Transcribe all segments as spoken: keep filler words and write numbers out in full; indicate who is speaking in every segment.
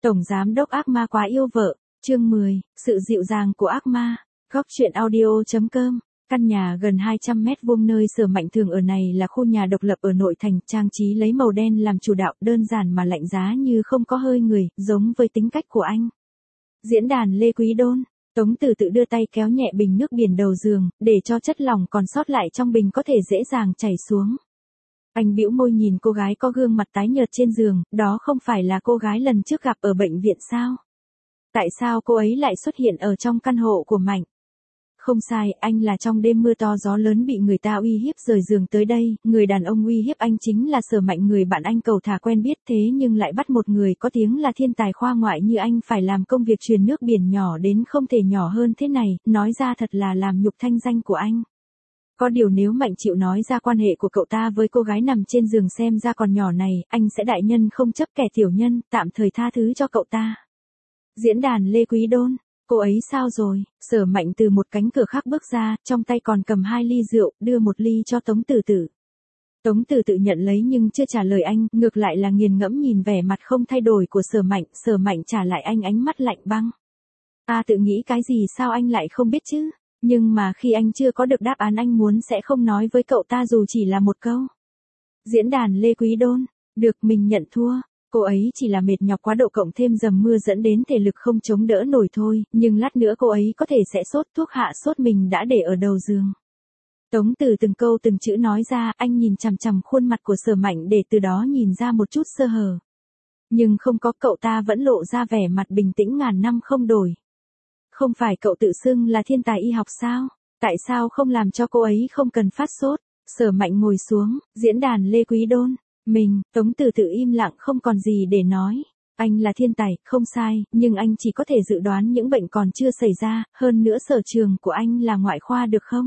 Speaker 1: Tổng giám đốc ác ma quá yêu vợ, chương mười, sự dịu dàng của ác ma, góc truyện audio.com. Căn nhà gần hai trăm mét vuông nơi Sở Mạnh thường ở này là khu nhà độc lập ở nội thành, trang trí lấy màu đen làm chủ đạo, đơn giản mà lạnh giá như không có hơi người, giống với tính cách của anh. Diễn đàn Lê Quý Đôn, Tống Từ tự đưa tay kéo nhẹ bình nước biển đầu giường, để cho chất lỏng còn sót lại trong bình có thể dễ dàng chảy xuống. Anh bĩu môi nhìn cô gái có gương mặt tái nhợt trên giường, đó không phải là cô gái lần trước gặp ở bệnh viện sao? Tại sao cô ấy lại xuất hiện ở trong căn hộ của Mạnh? Không sai, anh là trong đêm mưa to gió lớn bị người ta uy hiếp rời giường tới đây, người đàn ông uy hiếp anh chính là Sở Mạnh, người bạn anh cầu thả quen biết, thế nhưng lại bắt một người có tiếng là thiên tài khoa ngoại như anh phải làm công việc truyền nước biển nhỏ đến không thể nhỏ hơn thế này, nói ra thật là làm nhục thanh danh của anh. Có điều nếu Mạnh chịu nói ra quan hệ của cậu ta với cô gái nằm trên giường xem ra còn nhỏ này, anh sẽ đại nhân không chấp kẻ tiểu nhân, tạm thời tha thứ cho cậu ta. Diễn đàn Lê Quý Đôn, cô ấy sao rồi? Sở Mạnh từ một cánh cửa khác bước ra, trong tay còn cầm hai ly rượu, đưa một ly cho Tống Từ Tự. Tống Từ Tự nhận lấy nhưng chưa trả lời anh, ngược lại là nghiền ngẫm nhìn vẻ mặt không thay đổi của Sở Mạnh, Sở Mạnh trả lại anh ánh mắt lạnh băng. À, tự nghĩ cái gì sao anh lại không biết chứ? Nhưng mà khi anh chưa có được đáp án anh muốn sẽ không nói với cậu ta dù chỉ là một câu. Diễn đàn Lê Quý Đôn, được, mình nhận thua. Cô ấy chỉ là mệt nhọc quá độ cộng thêm dầm mưa dẫn đến thể lực không chống đỡ nổi thôi, nhưng lát nữa cô ấy có thể sẽ sốt, thuốc hạ sốt mình đã để ở đầu giường. Tống Từ từng câu từng chữ nói ra, anh nhìn chằm chằm khuôn mặt của Sở Mạnh để từ đó nhìn ra một chút sơ hở. Nhưng không có, cậu ta vẫn lộ ra vẻ mặt bình tĩnh ngàn năm không đổi. Không phải cậu tự xưng là thiên tài y học sao? Tại sao không làm cho cô ấy không cần phát sốt? Sở Mạnh ngồi xuống, diễn đàn Lê Quý Đôn. Mình, Tống Từ tự im lặng không còn gì để nói. Anh là thiên tài, không sai, nhưng anh chỉ có thể dự đoán những bệnh còn chưa xảy ra, hơn nữa sở trường của anh là ngoại khoa được không?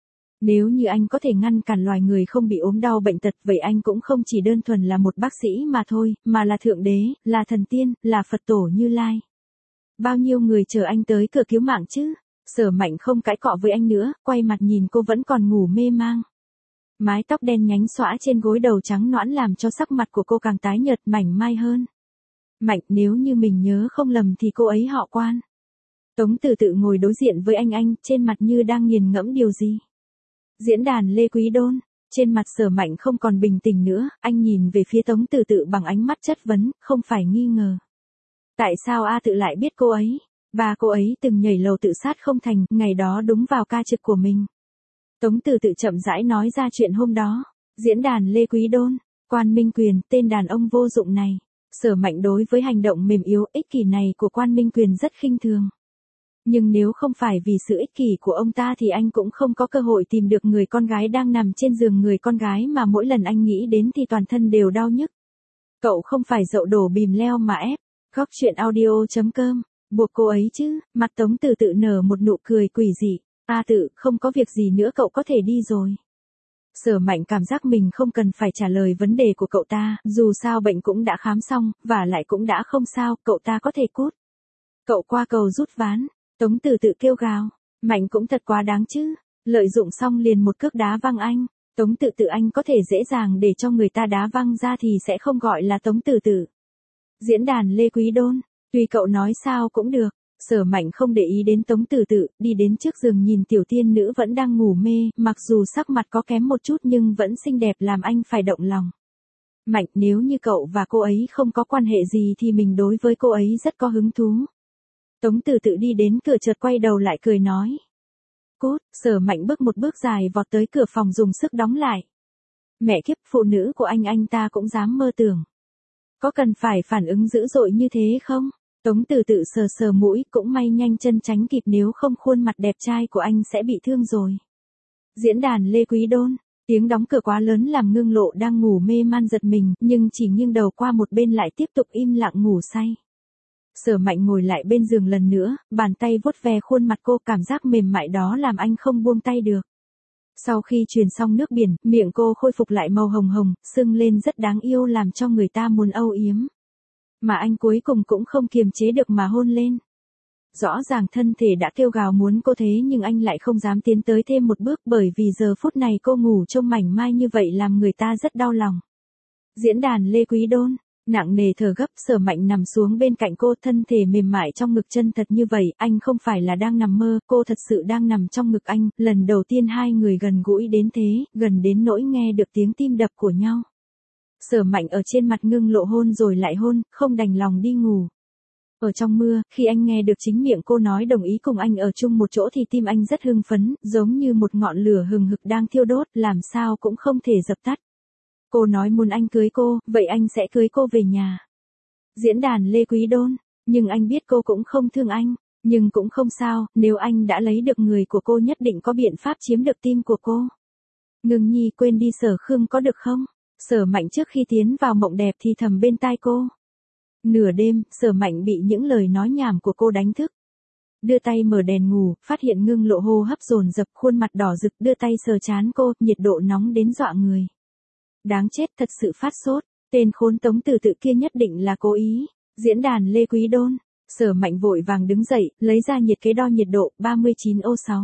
Speaker 1: Nếu như anh có thể ngăn cản loài người không bị ốm đau bệnh tật, vậy anh cũng không chỉ đơn thuần là một bác sĩ mà thôi, mà là thượng đế, là thần tiên, là Phật tổ Như Lai. Bao nhiêu người chờ anh tới cửa cứu mạng chứ? Sở Mạnh không cãi cọ với anh nữa, quay mặt nhìn cô vẫn còn ngủ mê mang. Mái tóc đen nhánh xõa trên gối đầu trắng nõn làm cho sắc mặt của cô càng tái nhợt mảnh mai hơn. Mạnh, nếu như mình nhớ không lầm thì cô ấy họ Quan. Tống Từ Tự ngồi đối diện với anh anh, trên mặt như đang nghiền ngẫm điều gì. Diễn đàn Lê Quý Đôn, trên mặt Sở Mạnh không còn bình tĩnh nữa, anh nhìn về phía Tống Từ Tự bằng ánh mắt chất vấn, không phải nghi ngờ. Tại sao A Tự lại biết cô ấy? Và cô ấy từng nhảy lầu tự sát không thành, ngày đó đúng vào ca trực của mình. Tống Từ Tự chậm rãi nói ra chuyện hôm đó. Diễn đàn Lê Quý Đôn, Quan Minh Quyền, tên đàn ông vô dụng này. Sở Mạnh đối với hành động mềm yếu, ích kỷ này của Quan Minh Quyền rất khinh thường. Nhưng nếu không phải vì sự ích kỷ của ông ta thì anh cũng không có cơ hội tìm được người con gái đang nằm trên giường, người con gái mà mỗi lần anh nghĩ đến thì toàn thân đều đau nhức. Cậu không phải dậu đổ bìm leo mà ép. Góc truyện audio.com, buộc cô ấy chứ? Mặt Tống Từ Tự nở một nụ cười quỷ dị. A Tự, không có việc gì nữa, cậu có thể đi rồi. Sở Mạnh cảm giác mình không cần phải trả lời vấn đề của cậu ta, dù sao bệnh cũng đã khám xong, và lại cũng đã không sao, cậu ta có thể cút. Cậu qua cầu rút ván. Tống Từ Tự kêu gào. Mạnh cũng thật quá đáng chứ. Lợi dụng xong liền một cước đá văng anh. Tống Từ Tự anh có thể dễ dàng để cho người ta đá văng ra thì sẽ không gọi là Tống Từ Tự. Diễn đàn Lê Quý Đôn, tùy cậu nói sao cũng được. Sở Mạnh không để ý đến Tống Từ Tự, đi đến trước giường nhìn tiểu tiên nữ vẫn đang ngủ mê, mặc dù sắc mặt có kém một chút nhưng vẫn xinh đẹp làm anh phải động lòng. Mạnh, nếu như cậu và cô ấy không có quan hệ gì thì mình đối với cô ấy rất có hứng thú. Tống Từ Tự đi đến cửa chợt quay đầu lại cười nói. Cút. Sở Mạnh bước một bước dài vọt tới cửa phòng dùng sức đóng lại. Mẹ kiếp, phụ nữ của anh anh ta cũng dám mơ tưởng. Có cần phải phản ứng dữ dội như thế không? Tống Từ Tự sờ sờ mũi, cũng may nhanh chân tránh kịp, nếu không khuôn mặt đẹp trai của anh sẽ bị thương rồi. Diễn đàn Lê Quý Đôn, tiếng đóng cửa quá lớn làm Ngưng Lộ đang ngủ mê man giật mình, nhưng chỉ nghiêng đầu qua một bên lại tiếp tục im lặng ngủ say. Sở Mạnh ngồi lại bên giường lần nữa, bàn tay vuốt ve khuôn mặt cô, cảm giác mềm mại đó làm anh không buông tay được. Sau khi truyền xong nước biển, miệng cô khôi phục lại màu hồng hồng, sưng lên rất đáng yêu làm cho người ta muốn âu yếm. Mà anh cuối cùng cũng không kiềm chế được mà hôn lên. Rõ ràng thân thể đã kêu gào muốn cô thế nhưng anh lại không dám tiến tới thêm một bước, bởi vì giờ phút này cô ngủ trông mảnh mai như vậy làm người ta rất đau lòng. Diễn đàn Lê Quý Đôn, Nặng nề thở gấp, Sở Mạnh nằm xuống bên cạnh cô, thân thể mềm mại trong ngực chân thật như vậy, anh không phải là đang nằm mơ, cô thật sự đang nằm trong ngực anh, lần đầu tiên hai người gần gũi đến thế, gần đến nỗi nghe được tiếng tim đập của nhau. Sở Mạnh ở trên mặt Ngưng Lộ hôn rồi lại hôn, không đành lòng đi ngủ. Ở trong mưa, khi anh nghe được chính miệng cô nói đồng ý cùng anh ở chung một chỗ thì tim anh rất hưng phấn, giống như một ngọn lửa hừng hực đang thiêu đốt, làm sao cũng không thể dập tắt. Cô nói muốn anh cưới cô, vậy anh sẽ cưới cô về nhà. Diễn đàn Lê Quý Đôn, nhưng anh biết cô cũng không thương anh, nhưng cũng không sao, nếu anh đã lấy được người của cô nhất định có biện pháp chiếm được tim của cô. Ngưng Nhi, quên đi Sở Khương có được không? Sở Mạnh trước khi tiến vào mộng đẹp thì thầm bên tai cô. Nửa đêm, Sở Mạnh bị những lời nói nhảm của cô đánh thức. Đưa tay mở đèn ngủ, phát hiện Ngưng Lộ hô hấp dồn dập, khuôn mặt đỏ rực, đưa tay sờ trán cô, nhiệt độ nóng đến dọa người. Đáng chết, thật sự phát sốt, tên khốn Tống Tử Tự kia nhất định là cố ý. Diễn đàn Lê Quý Đôn, Sở Mạnh vội vàng đứng dậy, lấy ra nhiệt kế đo nhiệt độ, ba mươi chín ô sáu.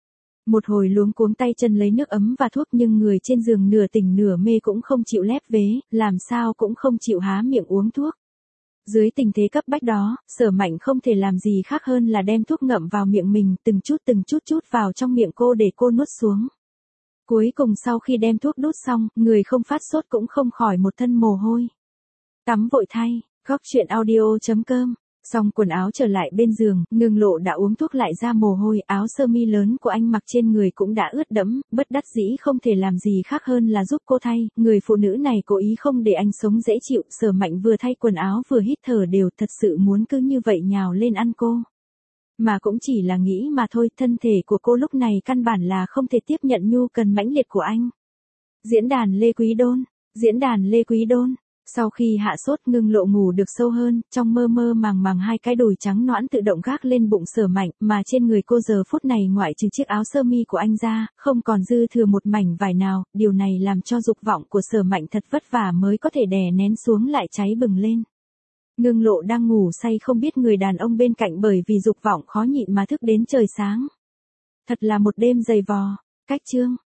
Speaker 1: Một hồi luống cuống tay chân lấy nước ấm và thuốc nhưng người trên giường nửa tỉnh nửa mê cũng không chịu lép vế, làm sao cũng không chịu há miệng uống thuốc. Dưới tình thế cấp bách đó, Sở Mạnh không thể làm gì khác hơn là đem thuốc ngậm vào miệng mình, từng chút từng chút chút vào trong miệng cô để cô nuốt xuống. Cuối cùng sau khi đem thuốc đút xong, người không phát sốt cũng không khỏi một thân mồ hôi. Tắm vội thay, góc chuyện audio chấm com. Xong quần áo trở lại bên giường, Ngưng Lộ đã uống thuốc lại ra mồ hôi, áo sơ mi lớn của anh mặc trên người cũng đã ướt đẫm, bất đắc dĩ không thể làm gì khác hơn là giúp cô thay, người phụ nữ này cố ý không để anh sống dễ chịu, Sở Mạnh vừa thay quần áo vừa hít thở đều, thật sự muốn cứ như vậy nhào lên ăn cô. Mà cũng chỉ là nghĩ mà thôi, thân thể của cô lúc này căn bản là không thể tiếp nhận nhu cần mãnh liệt của anh. Diễn đàn Lê Quý Đôn, diễn đàn Lê Quý Đôn. Sau khi hạ sốt, Ngưng Lộ ngủ được sâu hơn, trong mơ mơ màng màng hai cái đùi trắng nõn tự động gác lên bụng Sở Mạnh, mà trên người cô giờ phút này ngoại trừ chiếc áo sơ mi của anh ra, không còn dư thừa một mảnh vải nào, điều này làm cho dục vọng của Sở Mạnh thật vất vả mới có thể đè nén xuống lại cháy bừng lên. Ngưng Lộ đang ngủ say không biết người đàn ông bên cạnh bởi vì dục vọng khó nhịn mà thức đến trời sáng. Thật là một đêm dày vò. Cách chương